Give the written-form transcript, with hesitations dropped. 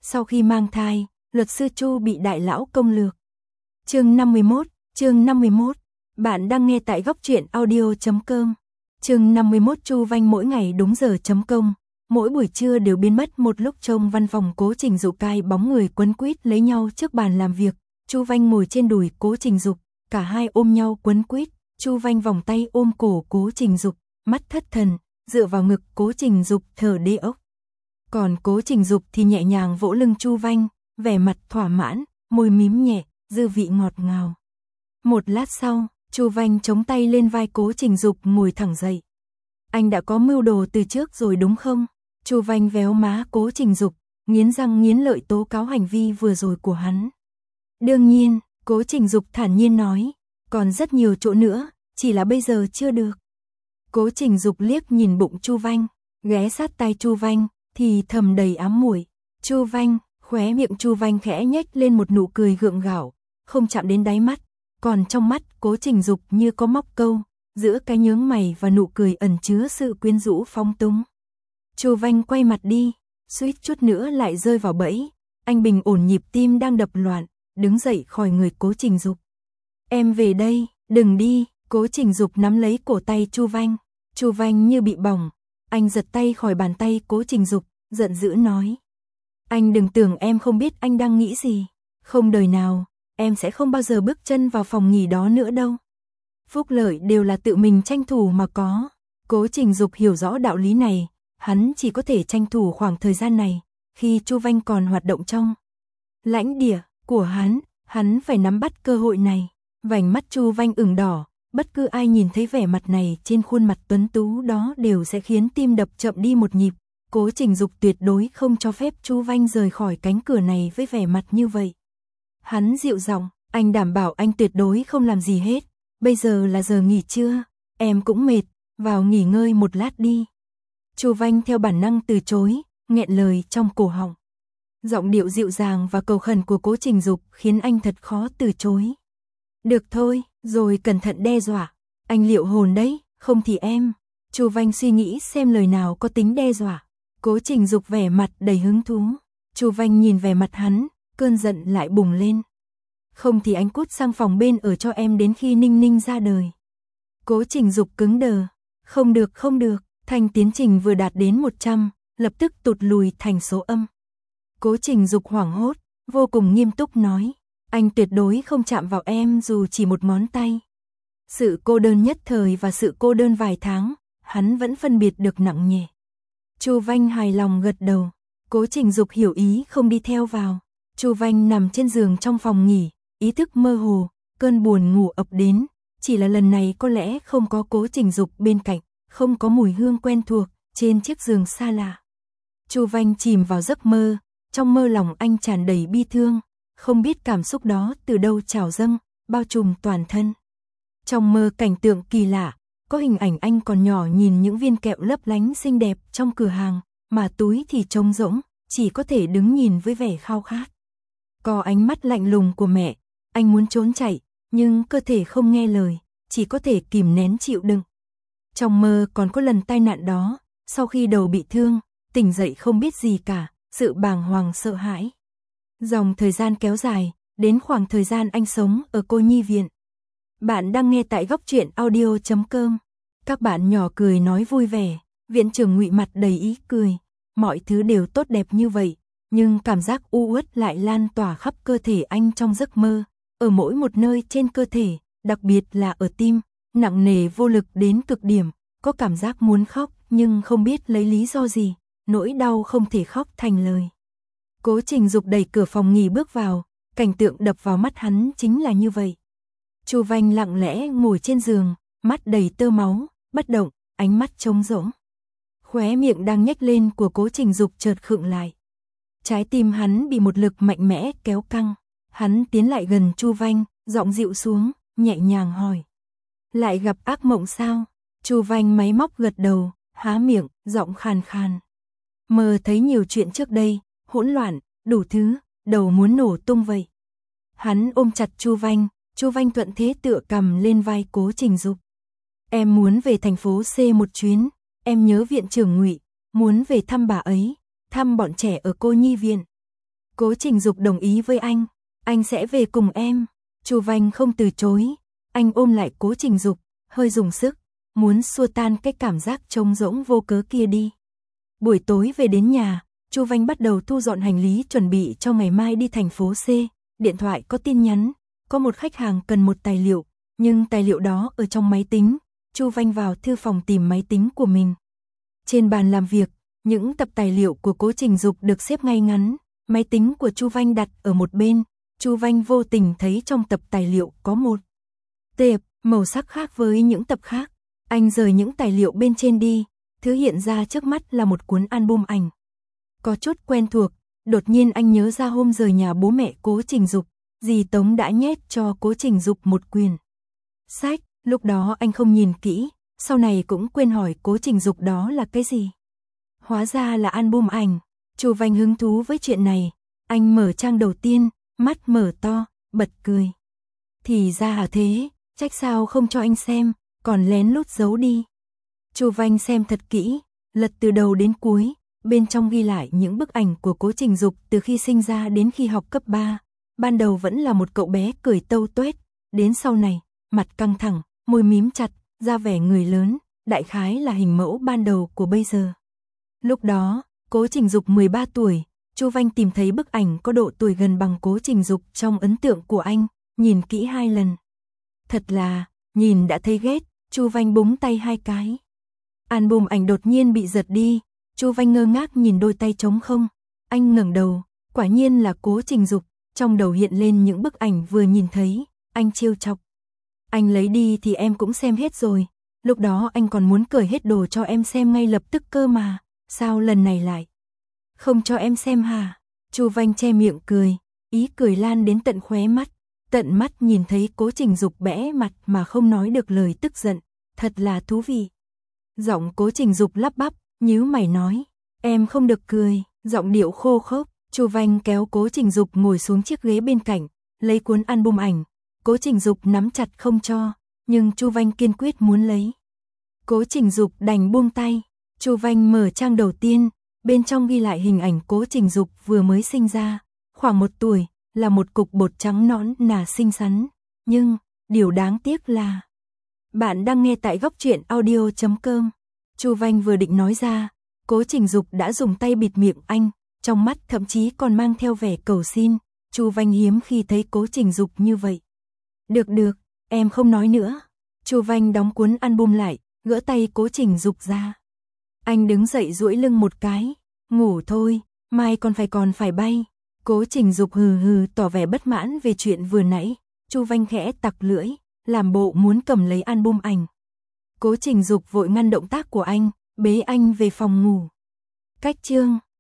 Sau khi mang thai, luật sư Chu bị đại lão công lược. Chương 51, bạn đang nghe tại góc truyện audio.com. Chương 51 Chu Vanh mỗi ngày đúng giờ.com. Mỗi buổi trưa đều biến mất một lúc trong văn phòng Cố Trình Dục, cai bóng người quấn quýt lấy nhau trước bàn làm việc. Chu Vanh ngồi trên đùi Cố Trình Dục, cả hai ôm nhau quấn quýt. Chu Vanh vòng tay ôm cổ Cố Trình Dục, mắt thất thần, dựa vào ngực Cố Trình Dục thở đê ốc. Còn Cố Trình Dục thì nhẹ nhàng vỗ lưng Chu Vanh, vẻ mặt thỏa mãn, môi mím nhẹ, dư vị ngọt ngào. Một lát sau, Chu Vanh chống tay lên vai Cố Trình Dục ngồi thẳng dậy. Anh đã có mưu đồ từ trước rồi đúng không? Chu Vanh véo má Cố Trình Dục, nghiến răng nghiến lợi tố cáo hành vi vừa rồi của hắn. Đương nhiên, Cố Trình Dục thản nhiên nói, còn rất nhiều chỗ nữa, chỉ là bây giờ chưa được. Cố Trình Dục liếc nhìn bụng Chu Vanh, ghé sát tai Chu Vanh, thì thầm đầy ám muội. Chu Vanh, khóe miệng Chu Vanh khẽ nhếch lên một nụ cười gượng gạo, không chạm đến đáy mắt, còn trong mắt Cố Trình Dục như có móc câu, giữa cái nhướng mày và nụ cười ẩn chứa sự quyến rũ phóng túng. Chu Vanh quay mặt đi, suýt chút nữa lại rơi vào bẫy. Anh bình ổn nhịp tim đang đập loạn, đứng dậy khỏi người Cố Trình Dục. Em về đây, đừng đi. Cố Trình Dục nắm lấy cổ tay Chu Vanh. Chu Vanh như bị bỏng, anh giật tay khỏi bàn tay Cố Trình Dục, giận dữ nói: Anh đừng tưởng em không biết anh đang nghĩ gì. Không đời nào, em sẽ không bao giờ bước chân vào phòng nghỉ đó nữa đâu. Phúc lợi đều là tự mình tranh thủ mà có. Cố Trình Dục hiểu rõ đạo lý này, hắn chỉ có thể tranh thủ khoảng thời gian này, khi Chu Vanh còn hoạt động trong lãnh địa của hắn phải nắm bắt cơ hội này. Vành mắt Chu Vanh ửng đỏ, bất cứ ai nhìn thấy vẻ mặt này trên khuôn mặt tuấn tú đó đều sẽ khiến tim đập chậm đi một nhịp. Cố Trình Dục tuyệt đối không cho phép Chu Vanh rời khỏi cánh cửa này với vẻ mặt như vậy. Hắn dịu giọng, anh đảm bảo anh tuyệt đối không làm gì hết. Bây giờ là giờ nghỉ trưa, em cũng mệt, vào nghỉ ngơi một lát đi. Chu Vanh theo bản năng từ chối, nghẹn lời trong cổ họng. Giọng điệu dịu dàng và cầu khẩn của Cố Trình Dục khiến anh thật khó từ chối. Được thôi, rồi cẩn thận đe dọa. Anh liệu hồn đấy, không thì em. Chu Vanh suy nghĩ xem lời nào có tính đe dọa. Cố Trình Dục vẻ mặt đầy hứng thú. Chu Vanh nhìn vẻ mặt hắn, cơn giận lại bùng lên. Không thì anh cút sang phòng bên ở cho em đến khi Ninh Ninh ra đời. Cố Trình Dục cứng đờ. Không được. Thanh tiến trình vừa đạt đến 100, lập tức tụt lùi thành số âm. Cố Trình Dục hoảng hốt, vô cùng nghiêm túc nói: Anh tuyệt đối không chạm vào em dù chỉ một ngón tay. Sự cô đơn nhất thời và sự cô đơn vài tháng, hắn vẫn phân biệt được nặng nhẹ. Chu Vanh hài lòng gật đầu. Cố Trình Dục hiểu ý không đi theo vào. Chu Vanh nằm trên giường trong phòng nghỉ, ý thức mơ hồ, cơn buồn ngủ ập đến. Chỉ là lần này có lẽ không có Cố Trình Dục bên cạnh, không có mùi hương quen thuộc trên chiếc giường xa lạ. Chu Vanh chìm vào giấc mơ, trong mơ lòng anh tràn đầy bi thương, không biết cảm xúc đó từ đâu trào dâng, bao trùm toàn thân. Trong mơ cảnh tượng kỳ lạ, có hình ảnh anh còn nhỏ nhìn những viên kẹo lấp lánh xinh đẹp trong cửa hàng, mà túi thì trống rỗng, chỉ có thể đứng nhìn với vẻ khao khát. Có ánh mắt lạnh lùng của mẹ, anh muốn trốn chạy, nhưng cơ thể không nghe lời, chỉ có thể kìm nén chịu đựng. Trong mơ còn có lần tai nạn đó, sau khi đầu bị thương, tỉnh dậy không biết gì cả, sự bàng hoàng sợ hãi. Dòng thời gian kéo dài, đến khoảng thời gian anh sống ở cô nhi viện. Bạn đang nghe tại góc truyện audio.com. Các bạn nhỏ cười nói vui vẻ, viện trưởng Ngụy mặt đầy ý cười. Mọi thứ đều tốt đẹp như vậy, nhưng cảm giác u uất lại lan tỏa khắp cơ thể anh trong giấc mơ. Ở mỗi một nơi trên cơ thể, đặc biệt là ở tim, nặng nề vô lực đến cực điểm, có cảm giác muốn khóc nhưng không biết lấy lý do gì, nỗi đau không thể khóc thành lời. Cố Trình Dục đẩy cửa phòng nghỉ bước vào, cảnh tượng đập vào mắt hắn chính là như vậy. Chu Vanh lặng lẽ ngồi trên giường, mắt đầy tơ máu, bất động, ánh mắt trống rỗng. Khóe miệng đang nhếch lên của Cố Trình Dục chợt khựng lại. Trái tim hắn bị một lực mạnh mẽ kéo căng. Hắn tiến lại gần Chu Vanh, giọng dịu xuống, nhẹ nhàng hỏi: Lại gặp ác mộng sao? Chu Vanh máy móc gật đầu, há miệng, giọng khàn khàn. Mơ thấy nhiều chuyện trước đây, hỗn loạn, đủ thứ, đầu muốn nổ tung vậy. Hắn ôm chặt Chu Vanh thuận thế tựa cằm lên vai Cố Trình Dục. Em muốn về thành phố C một chuyến, em nhớ viện trưởng Ngụy, muốn về thăm bà ấy, thăm bọn trẻ ở cô nhi viện. Cố Trình Dục đồng ý với anh sẽ về cùng em. Chu Vanh không từ chối, anh ôm lại Cố Trình Dục, hơi dùng sức, muốn xua tan cái cảm giác trống rỗng vô cớ kia đi. Buổi tối về đến nhà, Chu Vanh bắt đầu thu dọn hành lý chuẩn bị cho ngày mai đi thành phố C, điện thoại có tin nhắn, có một khách hàng cần một tài liệu, nhưng tài liệu đó ở trong máy tính. Chu Vanh vào thư phòng tìm máy tính của mình. Trên bàn làm việc, những tập tài liệu của Cố Trình Dục được xếp ngay ngắn, máy tính của Chu Vanh đặt ở một bên. Chu Vanh vô tình thấy trong tập tài liệu có một tệp màu sắc khác với những tập khác. Anh rời những tài liệu bên trên đi, thứ hiện ra trước mắt là một cuốn album ảnh. Có chút quen thuộc, đột nhiên anh nhớ ra hôm rời nhà bố mẹ Cố Trình Dục, dì Tống đã nhét cho Cố Trình Dục một quyển sách, lúc đó anh không nhìn kỹ, sau này cũng quên hỏi Cố Trình Dục đó là cái gì. Hóa ra là album ảnh. Chu Vanh hứng thú với chuyện này, anh mở trang đầu tiên, mắt mở to, bật cười. Thì ra là thế, trách sao không cho anh xem, còn lén lút giấu đi. Chu Vanh xem thật kỹ, lật từ đầu đến cuối, bên trong ghi lại những bức ảnh của Cố Trình Dục từ khi sinh ra đến khi học cấp 3. Ban đầu vẫn là một cậu bé cười tâu tuét, đến sau này, mặt căng thẳng, môi mím chặt, ra vẻ người lớn, đại khái là hình mẫu ban đầu của bây giờ. Lúc đó, Cố Trình Dục 13 tuổi, Chu Vanh tìm thấy bức ảnh có độ tuổi gần bằng Cố Trình Dục trong ấn tượng của anh, nhìn kỹ 2 lần. Thật là, nhìn đã thấy ghét, Chu Vanh búng tay 2 cái. Album ảnh đột nhiên bị giật đi, Chu Vanh ngơ ngác nhìn đôi tay trống không. Anh ngẩng đầu, quả nhiên là Cố Trình Dục, trong đầu hiện lên những bức ảnh vừa nhìn thấy, anh trêu chọc. Anh lấy đi thì em cũng xem hết rồi, lúc đó anh còn muốn cởi hết đồ cho em xem ngay lập tức cơ mà, sao lần này lại không cho em xem hả? Chu Vanh che miệng cười, ý cười lan đến tận khóe mắt, tận mắt nhìn thấy Cố Trình Dục bẽ mặt mà không nói được lời tức giận, thật là thú vị. Giọng Cố Trình Dục lắp bắp, nhíu mày nói, em không được cười, giọng điệu khô khốc. Chu Vanh kéo Cố Trình Dục ngồi xuống chiếc ghế bên cạnh, lấy cuốn album ảnh. Cố Trình Dục nắm chặt không cho, nhưng Chu Vanh kiên quyết muốn lấy. Cố Trình Dục đành buông tay. Chu Vanh mở trang đầu tiên, bên trong ghi lại hình ảnh Cố Trình Dục vừa mới sinh ra, khoảng 1 tuổi, là một cục bột trắng nõn nà xinh xắn. Nhưng, điều đáng tiếc là bạn đang nghe tại góc truyện audio.com. Chu Vanh vừa định nói ra, Cố Trình Dục đã dùng tay bịt miệng anh, trong mắt thậm chí còn mang theo vẻ cầu xin. Chu Vanh hiếm khi thấy Cố Trình Dục như vậy. Được, em không nói nữa. Chu Vanh đóng cuốn album lại, gỡ tay Cố Trình Dục ra. Anh đứng dậy duỗi lưng một cái, ngủ thôi, mai còn phải bay. Cố Trình Dục hừ hừ tỏ vẻ bất mãn về chuyện vừa nãy. Chu Vanh khẽ tặc lưỡi, làm bộ muốn cầm lấy album ảnh. Cố Trình Dục vội ngăn động tác của anh, bế anh về phòng ngủ. Cách chương